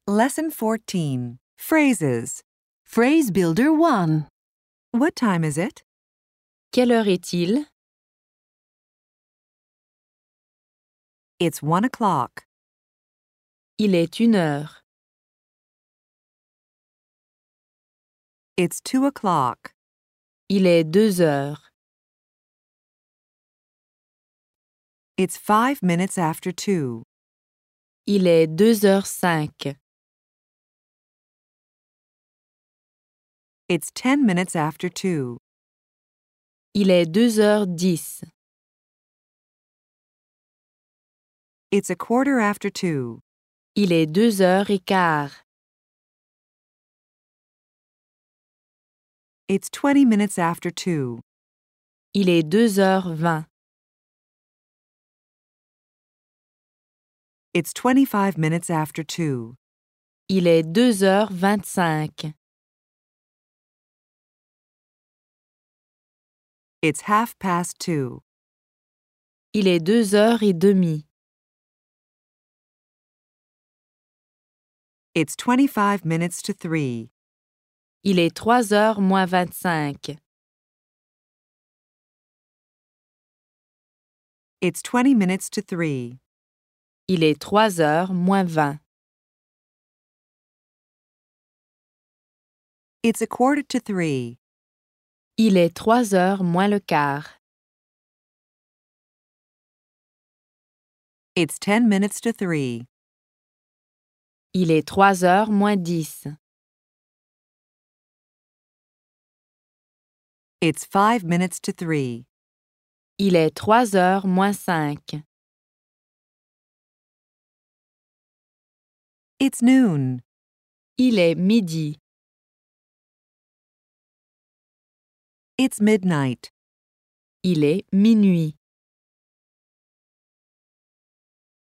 Lesson 14. Phrases. Phrase Builder 1. What time is it? Quelle heure est-il? It's 1 o'clock. Il est 1 heure. It's 2 o'clock. Il est 2 heures. It's 5 minutes after 2. Il est 2h05. It's 10 minutes after 2. Il est 2h10. It's a quarter after 2. Il est 2h15. It's 20 minutes after 2. Il est 2h20. It's 25 minutes after 2. Il est 2h25. It's half past 2. Il est 2h30. It's 25 minutes to 3. Il est 3h moins 25. It's 20 minutes to 3. Il est 3h moins 20. It's a quarter to 3. Il est 3h moins le quart. It's 10 minutes to 3. Il est 3h moins 10. It's 5 minutes to 3. Il est 3h moins 5. It's noon. Il est midi. It's midnight. Il est minuit.